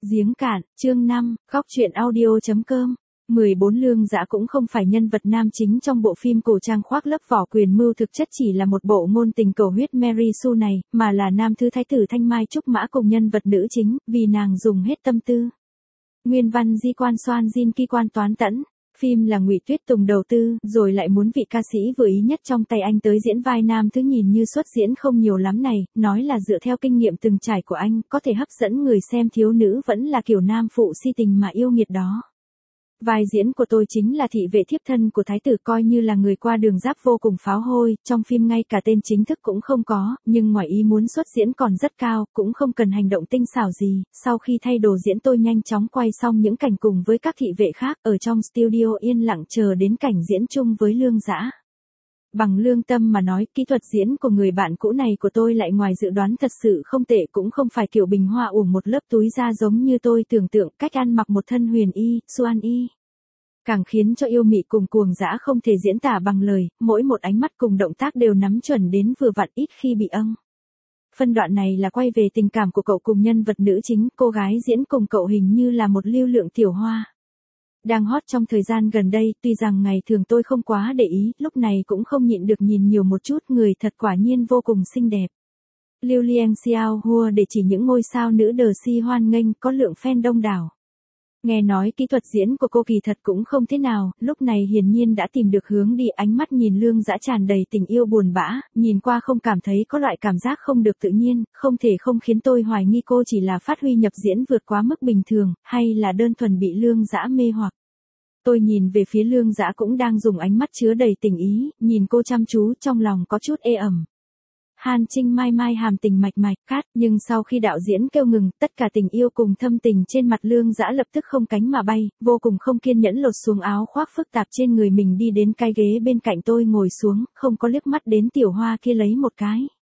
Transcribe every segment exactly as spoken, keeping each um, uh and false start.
Giếng cạn, chương năm, góc truyện audio.com. mười bốn Lương Dã cũng không phải nhân vật nam chính trong bộ phim cổ trang khoác lớp vỏ quyền mưu, thực chất chỉ là một bộ ngôn tình cầu huyết Mary Sue này, mà là nam thư thái tử Thanh Mai Trúc Mã cùng nhân vật nữ chính, vì nàng dùng hết tâm tư. Nguyên văn di quan xoan Jin Ki quan toán tẫn. Phim là Ngụy Tuyết Tùng đầu tư, rồi lại muốn vị ca sĩ vừa ý nhất trong tay anh tới diễn vai nam thứ, nhìn như xuất diễn không nhiều lắm này, nói là dựa theo kinh nghiệm từng trải của anh, có thể hấp dẫn người xem, thiếu nữ vẫn là kiểu nam phụ si tình mà yêu nghiệt đó. Vai diễn của tôi chính là thị vệ thiếp thân của thái tử, coi như là người qua đường giáp vô cùng pháo hôi, trong phim ngay cả tên chính thức cũng không có, nhưng ngoài ý muốn xuất diễn còn rất cao, cũng không cần hành động tinh xảo gì. Sau khi thay đồ diễn, tôi nhanh chóng quay xong những cảnh cùng với các thị vệ khác, ở trong studio yên lặng chờ đến cảnh diễn chung với Lương Dã. Bằng lương tâm mà nói, kỹ thuật diễn của người bạn cũ này của tôi lại ngoài dự đoán thật sự không tệ, cũng không phải kiểu bình hoa uổng một lớp túi da giống như tôi tưởng tượng, cách ăn mặc một thân huyền y, xuan y. Càng khiến cho yêu mị cùng cuồng dã không thể diễn tả bằng lời, mỗi một ánh mắt cùng động tác đều nắm chuẩn đến vừa vặn, ít khi bị âng. Phân đoạn này là quay về tình cảm của cậu cùng nhân vật nữ chính, cô gái diễn cùng cậu hình như là một lưu lượng tiểu hoa. Đang hot trong thời gian gần đây, tuy rằng ngày thường tôi không quá để ý, lúc này cũng không nhịn được nhìn nhiều một chút, người thật quả nhiên vô cùng xinh đẹp. Liu Liang Xiao Hua để chỉ những ngôi sao nữ đờ si hoan nghênh, có lượng fan đông đảo. Nghe nói kỹ thuật diễn của cô kỳ thật cũng không thế nào, lúc này hiển nhiên đã tìm được hướng đi, ánh mắt nhìn Lương Dã tràn đầy tình yêu buồn bã, nhìn qua không cảm thấy có loại cảm giác không được tự nhiên, không thể không khiến tôi hoài nghi cô chỉ là phát huy nhập diễn vượt quá mức bình thường, hay là đơn thuần bị Lương Dã mê hoặc. Tôi nhìn về phía Lương Dã cũng đang dùng ánh mắt chứa đầy tình ý, nhìn cô chăm chú, trong lòng có chút ê ẩm. Hàn Trinh mai mai hàm tình mạch mạch cát, nhưng sau khi đạo diễn kêu ngừng, tất cả tình yêu cùng thâm tình trên mặt Lương Dã lập tức không cánh mà bay, vô cùng không kiên nhẫn lột xuống áo khoác phức tạp trên người mình, đi đến cái ghế bên cạnh tôi ngồi xuống, không có liếc mắt đến tiểu hoa kia lấy một cái.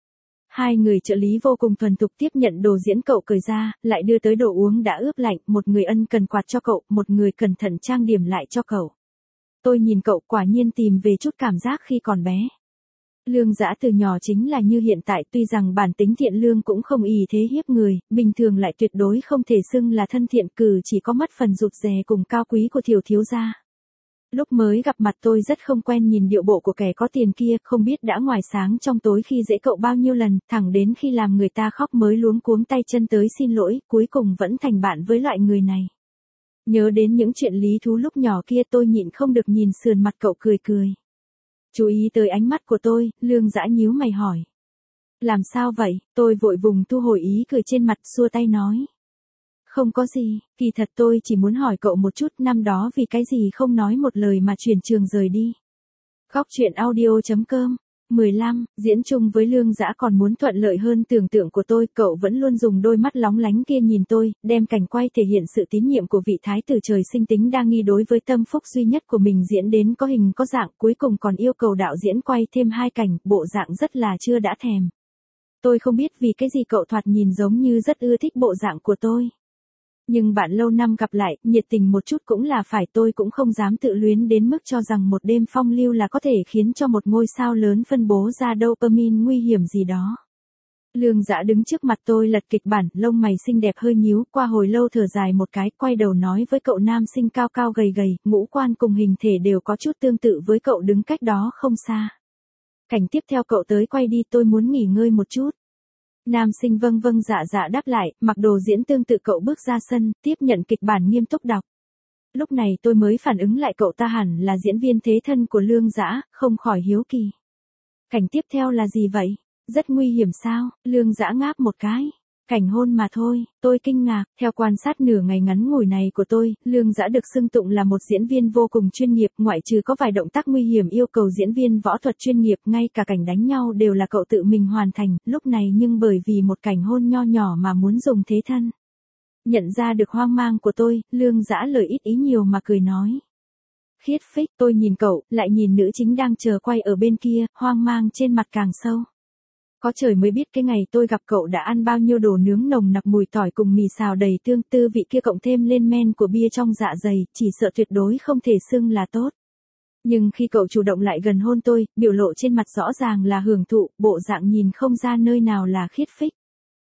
Hai người trợ lý vô cùng thuần thục tiếp nhận đồ diễn cậu cởi ra, lại đưa tới đồ uống đã ướp lạnh, một người ân cần quạt cho cậu, một người cẩn thận trang điểm lại cho cậu. Tôi nhìn cậu, quả nhiên tìm về chút cảm giác khi còn bé. Lương Dã từ nhỏ chính là như hiện tại, tuy rằng bản tính thiện lương cũng không ỷ thế hiếp người, bình thường lại tuyệt đối không thể xưng là thân thiện, cử chỉ có mất phần rụt rè cùng cao quý của tiểu thiếu gia. Lúc mới gặp mặt tôi rất không quen nhìn điệu bộ của kẻ có tiền kia, không biết đã ngoài sáng trong tối khi dễ cậu bao nhiêu lần, thẳng đến khi làm người ta khóc mới luống cuống tay chân tới xin lỗi, cuối cùng vẫn thành bạn với loại người này. Nhớ đến những chuyện lý thú lúc nhỏ kia, tôi nhịn không được nhìn sườn mặt cậu cười cười. Chú ý tới ánh mắt của tôi, Lương Dã nhíu mày hỏi. Làm sao vậy? Tôi vội vùng thu hồi ý cười trên mặt, xua tay nói. Không có gì, kỳ thật tôi chỉ muốn hỏi cậu một chút, năm đó vì cái gì không nói một lời mà chuyển trường rời đi. Góc truyện audio.com. mười lăm, diễn chung với Lương Dã còn muốn thuận lợi hơn tưởng tượng của tôi, cậu vẫn luôn dùng đôi mắt lóng lánh kia nhìn tôi, đem cảnh quay thể hiện sự tín nhiệm của vị thái tử trời sinh tính đa nghi đối với tâm phúc duy nhất của mình diễn đến có hình có dạng, cuối cùng còn yêu cầu đạo diễn quay thêm hai cảnh, bộ dạng rất là chưa đã thèm. Tôi không biết vì cái gì cậu thoạt nhìn giống như rất ưa thích bộ dạng của tôi. Nhưng bạn lâu năm gặp lại, nhiệt tình một chút cũng là phải, tôi cũng không dám tự luyến đến mức cho rằng một đêm phong lưu là có thể khiến cho một ngôi sao lớn phân bố ra dopamine nguy hiểm gì đó. Lương Dã đứng trước mặt tôi lật kịch bản, lông mày xinh đẹp hơi nhíu, qua hồi lâu thở dài một cái, quay đầu nói với cậu nam sinh cao cao gầy gầy, ngũ quan cùng hình thể đều có chút tương tự với cậu đứng cách đó không xa. Cảnh tiếp theo cậu tới quay đi, tôi muốn nghỉ ngơi một chút. Nam sinh vâng vâng dạ dạ đáp lại, mặc đồ diễn tương tự cậu bước ra sân, tiếp nhận kịch bản nghiêm túc đọc. Lúc này tôi mới phản ứng lại cậu ta hẳn là diễn viên thế thân của Lương Dã, không khỏi hiếu kỳ. Cảnh tiếp theo là gì vậy? Rất nguy hiểm sao? Lương Dã ngáp một cái. Cảnh hôn mà thôi, tôi kinh ngạc, theo quan sát nửa ngày ngắn ngủi này của tôi, Lương Dã được xưng tụng là một diễn viên vô cùng chuyên nghiệp, ngoại trừ có vài động tác nguy hiểm yêu cầu diễn viên võ thuật chuyên nghiệp, ngay cả cảnh đánh nhau đều là cậu tự mình hoàn thành, lúc này nhưng bởi vì một cảnh hôn nho nhỏ mà muốn dùng thế thân. Nhận ra được hoang mang của tôi, Lương Dã lời ít ý nhiều mà cười nói. Khiết phích, tôi nhìn cậu, lại nhìn nữ chính đang chờ quay ở bên kia, hoang mang trên mặt càng sâu. Có trời mới biết cái ngày tôi gặp cậu đã ăn bao nhiêu đồ nướng nồng nặc mùi tỏi cùng mì xào đầy tương, tư vị kia cộng thêm lên men của bia trong dạ dày, chỉ sợ tuyệt đối không thể xưng là tốt. Nhưng khi cậu chủ động lại gần hôn tôi, biểu lộ trên mặt rõ ràng là hưởng thụ, bộ dạng nhìn không ra nơi nào là khiết phích.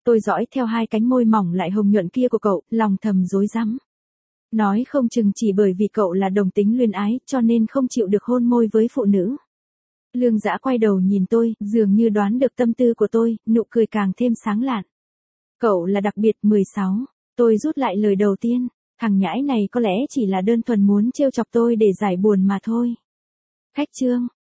Tôi dõi theo hai cánh môi mỏng lại hồng nhuận kia của cậu, lòng thầm rối rắm. Nói không chừng chỉ bởi vì cậu là đồng tính luyến ái, cho nên không chịu được hôn môi với phụ nữ. Lương Dã quay đầu nhìn tôi, dường như đoán được tâm tư của tôi, nụ cười càng thêm sáng lạn. Cậu là đặc biệt. mười sáu. Tôi rút lại lời đầu tiên. Thằng nhãi này có lẽ chỉ là đơn thuần muốn trêu chọc tôi để giải buồn mà thôi. Khách trương.